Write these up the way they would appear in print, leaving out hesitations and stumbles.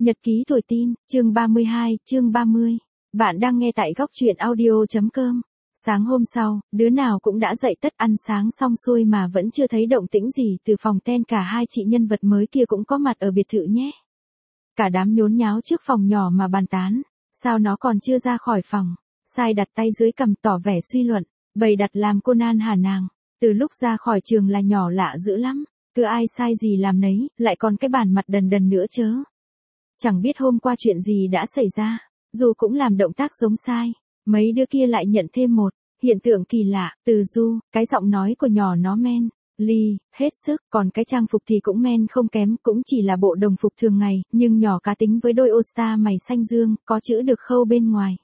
Nhật ký tuổi tin, chương 32, chương 30. Bạn đang nghe tại góc truyện audio.com. Sáng hôm sau, đứa nào cũng đã dậy tất ăn sáng xong xuôi mà vẫn chưa thấy động tĩnh gì từ phòng ten, cả hai chị nhân vật mới kia cũng có mặt ở biệt thự nhé. Cả đám nhốn nháo trước phòng nhỏ mà bàn tán, sao nó còn chưa ra khỏi phòng. Sai đặt tay dưới cằm tỏ vẻ suy luận, bày đặt làm Conan hả nàng, từ lúc ra khỏi trường là nhỏ lạ dữ lắm, cứ ai sai gì làm nấy, lại còn cái bản mặt đần đần nữa chớ. Chẳng biết hôm qua chuyện gì đã xảy ra, dù cũng làm động tác giống sai, mấy đứa kia lại nhận thêm một hiện tượng kỳ lạ, từ Du, cái giọng nói của nhỏ nó men, ly, hết sức, còn cái trang phục thì cũng men không kém, cũng chỉ là bộ đồng phục thường ngày, nhưng nhỏ cá tính với đôi ô star mày xanh dương, có chữ được khâu bên ngoài.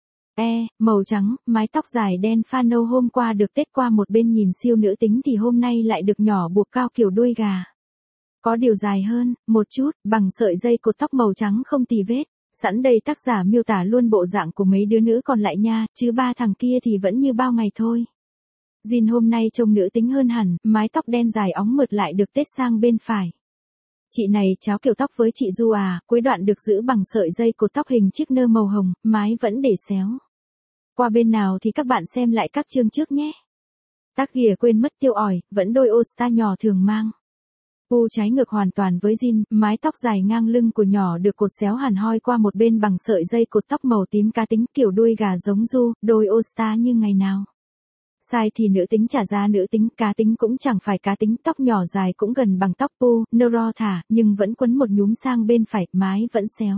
Màu trắng, mái tóc dài đen pha nâu, hôm qua được tết qua một bên nhìn siêu nữ tính thì hôm nay lại được nhỏ buộc cao kiểu đuôi gà. Có điều dài hơn, một chút, bằng sợi dây cột tóc màu trắng không tì vết. Sẵn đây tác giả miêu tả luôn bộ dạng của mấy đứa nữ còn lại nha, chứ ba thằng kia thì vẫn như bao ngày thôi. Jin hôm nay trông nữ tính hơn hẳn, mái tóc đen dài óng mượt lại được tết sang bên phải. Chị này cháo kiểu tóc với chị Du à, cuối đoạn được giữ bằng sợi dây cột tóc hình chiếc nơ màu hồng, mái vẫn để xéo. Qua bên nào thì các bạn xem lại các chương trước nhé. Tác ghìa quên mất tiêu ỏi, vẫn đôi ô star nhỏ thường mang. Pu trái ngược hoàn toàn với Jin, mái tóc dài ngang lưng của nhỏ được cột xéo hẳn hoi qua một bên bằng sợi dây cột tóc màu tím cá tính, kiểu đuôi gà giống Du, đôi ô star như ngày nào. Sai thì nữ tính trả ra nữ tính, cá tính cũng chẳng phải cá tính, tóc nhỏ dài cũng gần bằng tóc Pu, nơ thả, nhưng vẫn quấn một nhúm sang bên phải, mái vẫn xéo.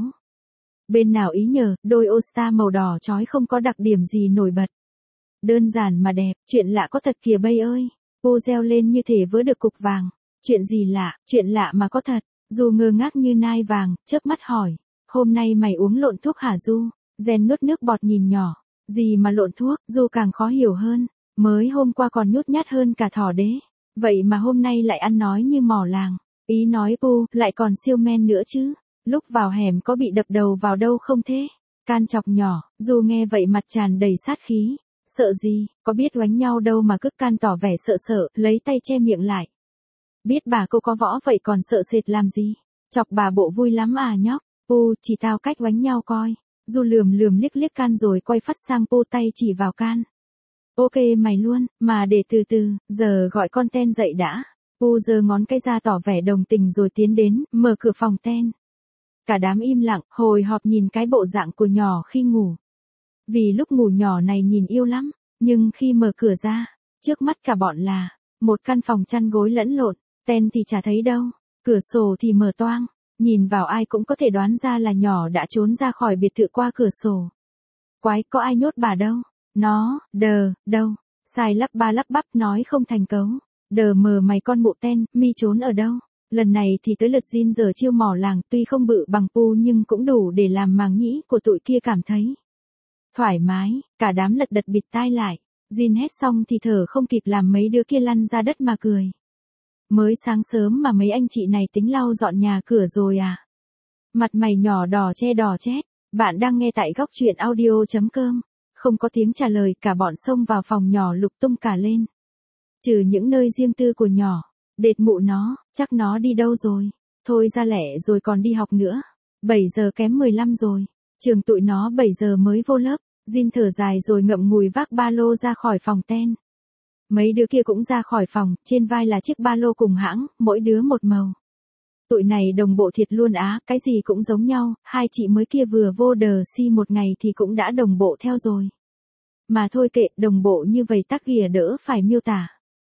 Bên nào ý nhờ, đôi ô star màu đỏ chói không có đặc điểm gì nổi bật. Đơn giản mà đẹp, chuyện lạ có thật kìa bây ơi. Pu reo lên như thể vớ được cục vàng. Chuyện gì lạ, chuyện lạ mà có thật. Du ngơ ngác như nai vàng, chớp mắt hỏi. Hôm nay mày uống lộn thuốc hả Du? Jen nuốt nước bọt nhìn nhỏ. Gì mà lộn thuốc, Du càng khó hiểu hơn. Mới hôm qua còn nhút nhát hơn cả thỏ đế. Vậy mà hôm nay lại ăn nói như mỏ làng. Ý nói Pu, lại còn siêu men nữa chứ. Lúc vào hẻm có bị đập đầu vào đâu không thế? Can chọc nhỏ, Du nghe vậy mặt tràn đầy sát khí. Sợ gì, có biết oánh nhau đâu mà cứ can tỏ vẻ sợ sợ, lấy tay che miệng lại. Biết bà cô có võ vậy còn sợ sệt làm gì? Chọc bà bộ vui lắm à nhóc? Pu, chỉ tao cách oánh nhau coi. Du lườm lườm liếc liếc can rồi quay phắt sang Pu, tay chỉ vào can. Ok mày luôn, mà để từ từ, giờ gọi con ten dậy đã. Pu giơ ngón cái ra tỏ vẻ đồng tình rồi tiến đến, mở cửa phòng ten. Cả đám im lặng, hồi hộp nhìn cái bộ dạng của nhỏ khi ngủ. Vì lúc ngủ nhỏ này nhìn yêu lắm, nhưng khi mở cửa ra, trước mắt cả bọn là một căn phòng chăn gối lẫn lộn, ten thì chả thấy đâu, cửa sổ thì mở toang, nhìn vào ai cũng có thể đoán ra là nhỏ đã trốn ra khỏi biệt thự qua cửa sổ. Quái, có ai nhốt bà đâu? Nó, đâu? Sai lắp ba lắp bắp nói không thành cấu. Mờ mày con mụ ten, mi trốn ở đâu? Lần này thì tới lượt Jin giờ chiêu mỏ làng, tuy không bự bằng Pu nhưng cũng đủ để làm màng nhĩ của tụi kia cảm thấy thoải mái. Cả đám lật đật bịt tai lại. Jin hét xong thì thở không kịp làm mấy đứa kia lăn ra đất mà cười. Mới sáng sớm mà mấy anh chị này tính lau dọn nhà cửa rồi à? Mặt mày nhỏ đỏ chét. Bạn đang nghe tại góc truyện audio.com. Không có tiếng trả lời, cả bọn xông vào phòng nhỏ lục tung cả lên. Trừ những nơi riêng tư của nhỏ. Đệt mụ nó, chắc nó đi đâu rồi. Thôi ra lẻ rồi còn đi học nữa. 7 giờ kém 15 rồi. Trường tụi nó 7 giờ mới vô lớp. Jin thở dài rồi ngậm ngùi vác ba lô ra khỏi phòng ten. Mấy đứa kia cũng ra khỏi phòng, trên vai là chiếc ba lô cùng hãng, mỗi đứa một màu. Tụi này đồng bộ thiệt luôn á, cái gì cũng giống nhau, hai chị mới kia vừa vô đờ si một ngày thì cũng đã đồng bộ theo rồi. Mà thôi kệ, đồng bộ như vậy tắc ghìa đỡ phải miêu tả.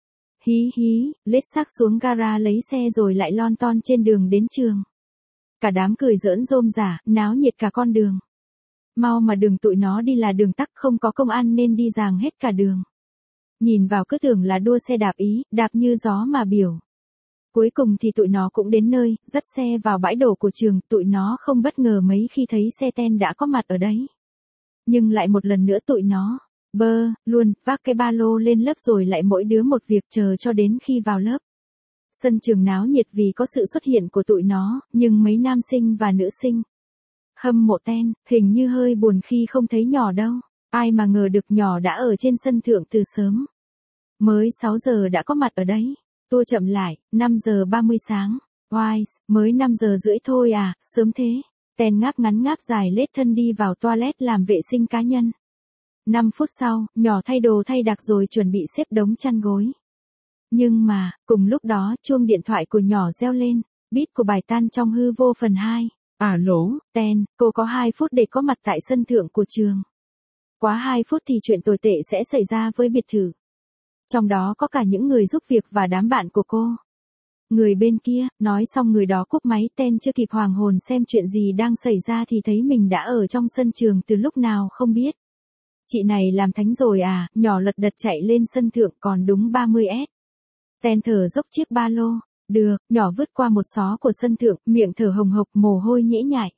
Hí, lết xác xuống gara lấy xe rồi lại lon ton trên đường đến trường. Cả đám cười giỡn rôm rả, náo nhiệt cả con đường. Mau mà đường tụi nó đi là đường tắc, không có công an nên đi giàng hết cả đường. Nhìn vào cứ tưởng là đua xe đạp ý, đạp như gió mà biểu. Cuối cùng thì tụi nó cũng đến nơi, dắt xe vào bãi đổ của trường, tụi nó không bất ngờ mấy khi thấy xe ten đã có mặt ở đấy. Nhưng lại một lần nữa tụi nó, luôn, vác cái ba lô lên lớp rồi lại mỗi đứa một việc chờ cho đến khi vào lớp. Sân trường náo nhiệt vì có sự xuất hiện của tụi nó, nhưng mấy nam sinh và nữ sinh hâm mộ ten, hình như hơi buồn khi không thấy nhỏ đâu. Ai mà ngờ được nhỏ đã ở trên sân thượng từ sớm. Mới 6 giờ đã có mặt ở đấy. Tua chậm lại, 5 giờ 30 sáng. Wise, mới 5 giờ rưỡi thôi à, sớm thế. Ten ngáp ngắn ngáp dài lết thân đi vào toilet làm vệ sinh cá nhân. 5 phút sau, nhỏ thay đồ thay đặc rồi chuẩn bị xếp đống chăn gối. Nhưng mà, cùng lúc đó chuông điện thoại của nhỏ reo lên, beat của bài tan trong hư vô phần 2. Lỗ, Ten, cô có 2 phút để có mặt tại sân thượng của trường. Quá 2 phút thì chuyện tồi tệ sẽ xảy ra với biệt thự. Trong đó có cả những người giúp việc và đám bạn của cô. Người bên kia, nói xong người đó cúp máy. Ten chưa kịp hoàng hồn xem chuyện gì đang xảy ra thì thấy mình đã ở trong sân trường từ lúc nào không biết. Chị này làm thánh rồi à, nhỏ lật đật chạy lên sân thượng còn đúng 30S. Ten thở dốc chiếc ba lô. Được, nhỏ vứt qua một xó của sân thượng, miệng thở hồng hộc mồ hôi nhễ nhại.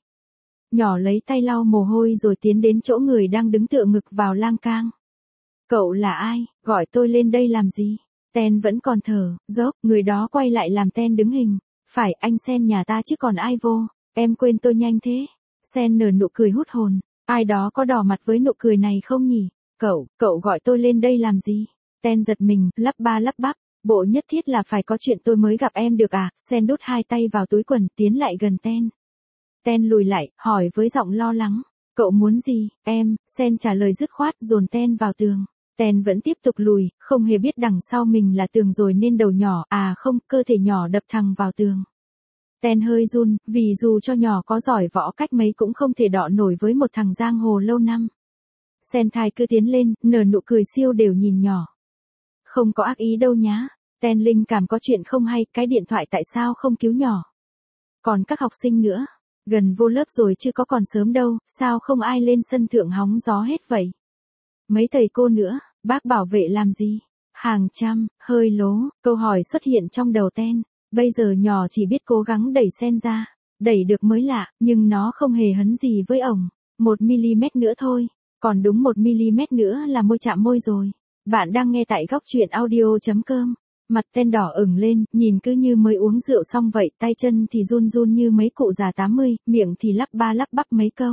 Nhỏ lấy tay lau mồ hôi rồi tiến đến chỗ người đang đứng tựa ngực vào lan can. Cậu là ai, gọi tôi lên đây làm gì? Ten vẫn còn thở dốc, người đó quay lại làm Ten đứng hình. Phải, anh Sen nhà ta chứ còn ai vô, em quên tôi nhanh thế. Sen nở nụ cười hút hồn, ai đó có đỏ mặt với nụ cười này không nhỉ? Cậu gọi tôi lên đây làm gì? Ten giật mình, lắp ba lắp bắp. Bộ nhất thiết là phải có chuyện tôi mới gặp em được à? Sen đút 2 tay vào túi quần tiến lại gần Ten. Ten lùi lại, hỏi với giọng lo lắng. Cậu muốn gì, em? Sen trả lời dứt khoát dồn Ten vào tường. Ten vẫn tiếp tục lùi, không hề biết đằng sau mình là tường rồi nên đầu nhỏ, không, cơ thể nhỏ đập thẳng vào tường. Ten hơi run, vì dù cho nhỏ có giỏi võ cách mấy cũng không thể đọ nổi với một thằng giang hồ lâu năm. Sen thai cứ tiến lên, nở nụ cười siêu đều nhìn nhỏ. Không có ác ý đâu nhá. Ten linh cảm có chuyện không hay, cái điện thoại tại sao không cứu nhỏ. Còn các học sinh nữa, gần vô lớp rồi chứ có còn sớm đâu, sao không ai lên sân thượng hóng gió hết vậy. Mấy thầy cô nữa, bác bảo vệ làm gì? Hàng trăm, hơi lố, câu hỏi xuất hiện trong đầu Ten. Bây giờ nhỏ chỉ biết cố gắng đẩy Sen ra. Đẩy được mới lạ, nhưng nó không hề hấn gì với ổng. 1mm nữa thôi, còn đúng 1mm nữa là môi chạm môi rồi. Bạn đang nghe tại góc truyện audio.com. Mặt Ten đỏ ửng lên, nhìn cứ như mới uống rượu xong vậy, tay chân thì run run như mấy cụ già 80, miệng thì lắp ba lắp bắp mấy câu.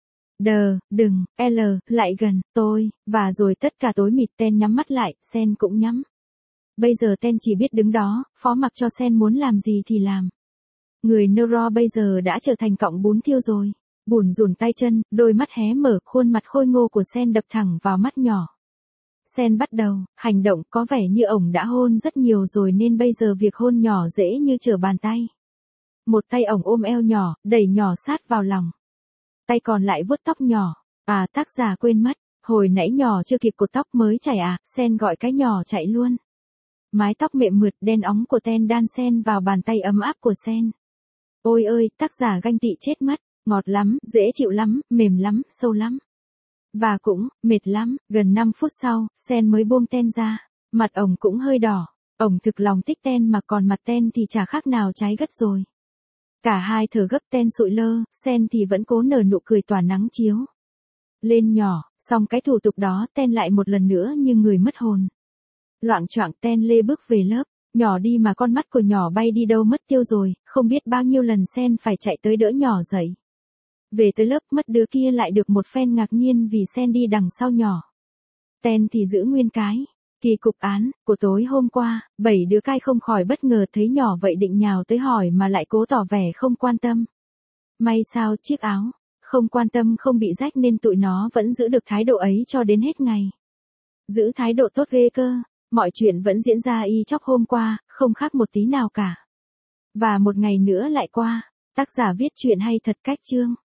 Đừng, lại gần, tôi, và rồi tất cả tối mịt. Ten nhắm mắt lại, Sen cũng nhắm. Bây giờ Ten chỉ biết đứng đó, phó mặc cho Sen muốn làm gì thì làm. Người Neuro bây giờ đã trở thành cọng bún thiêu rồi. Bủn rủn tay chân, đôi mắt hé mở, khuôn mặt khôi ngô của Sen đập thẳng vào mắt nhỏ. Sen bắt đầu, hành động, có vẻ như ổng đã hôn rất nhiều rồi nên bây giờ việc hôn nhỏ dễ như trở bàn tay. Một tay ổng ôm eo nhỏ, đẩy nhỏ sát vào lòng. Tay còn lại vuốt tóc nhỏ. Tác giả quên mất, hồi nãy nhỏ chưa kịp cột tóc mới chảy Sen gọi cái nhỏ chạy luôn. Mái tóc mềm mượt đen óng của Ten đan xen vào bàn tay ấm áp của Sen. Ôi ơi, tác giả ganh tị chết mất, ngọt lắm, dễ chịu lắm, mềm lắm, sâu lắm. Và cũng, mệt lắm, gần 5 phút sau, Sen mới buông Ten ra. Mặt ổng cũng hơi đỏ, ổng thực lòng thích Ten mà còn mặt Ten thì chả khác nào trái gất rồi. Cả hai thở gấp, Ten sụi lơ, Sen thì vẫn cố nở nụ cười tỏa nắng chiếu. Lên nhỏ, xong cái thủ tục đó, Ten lại một lần nữa như người mất hồn. Loạng choạng Ten lê bước về lớp, nhỏ đi mà con mắt của nhỏ bay đi đâu mất tiêu rồi, không biết bao nhiêu lần Sen phải chạy tới đỡ nhỏ dậy. Về tới lớp mất đứa kia lại được một phen ngạc nhiên vì Sen đi đằng sau nhỏ. Ten thì giữ nguyên cái. Kỳ cục án, của tối hôm qua, 7 đứa cai không khỏi bất ngờ thấy nhỏ vậy định nhào tới hỏi mà lại cố tỏ vẻ không quan tâm. May sao chiếc áo, không quan tâm không bị rách nên tụi nó vẫn giữ được thái độ ấy cho đến hết ngày. Giữ thái độ tốt ghê cơ, mọi chuyện vẫn diễn ra y chóc hôm qua, không khác một tí nào cả. Và một ngày nữa lại qua, tác giả viết chuyện hay thật cách chương.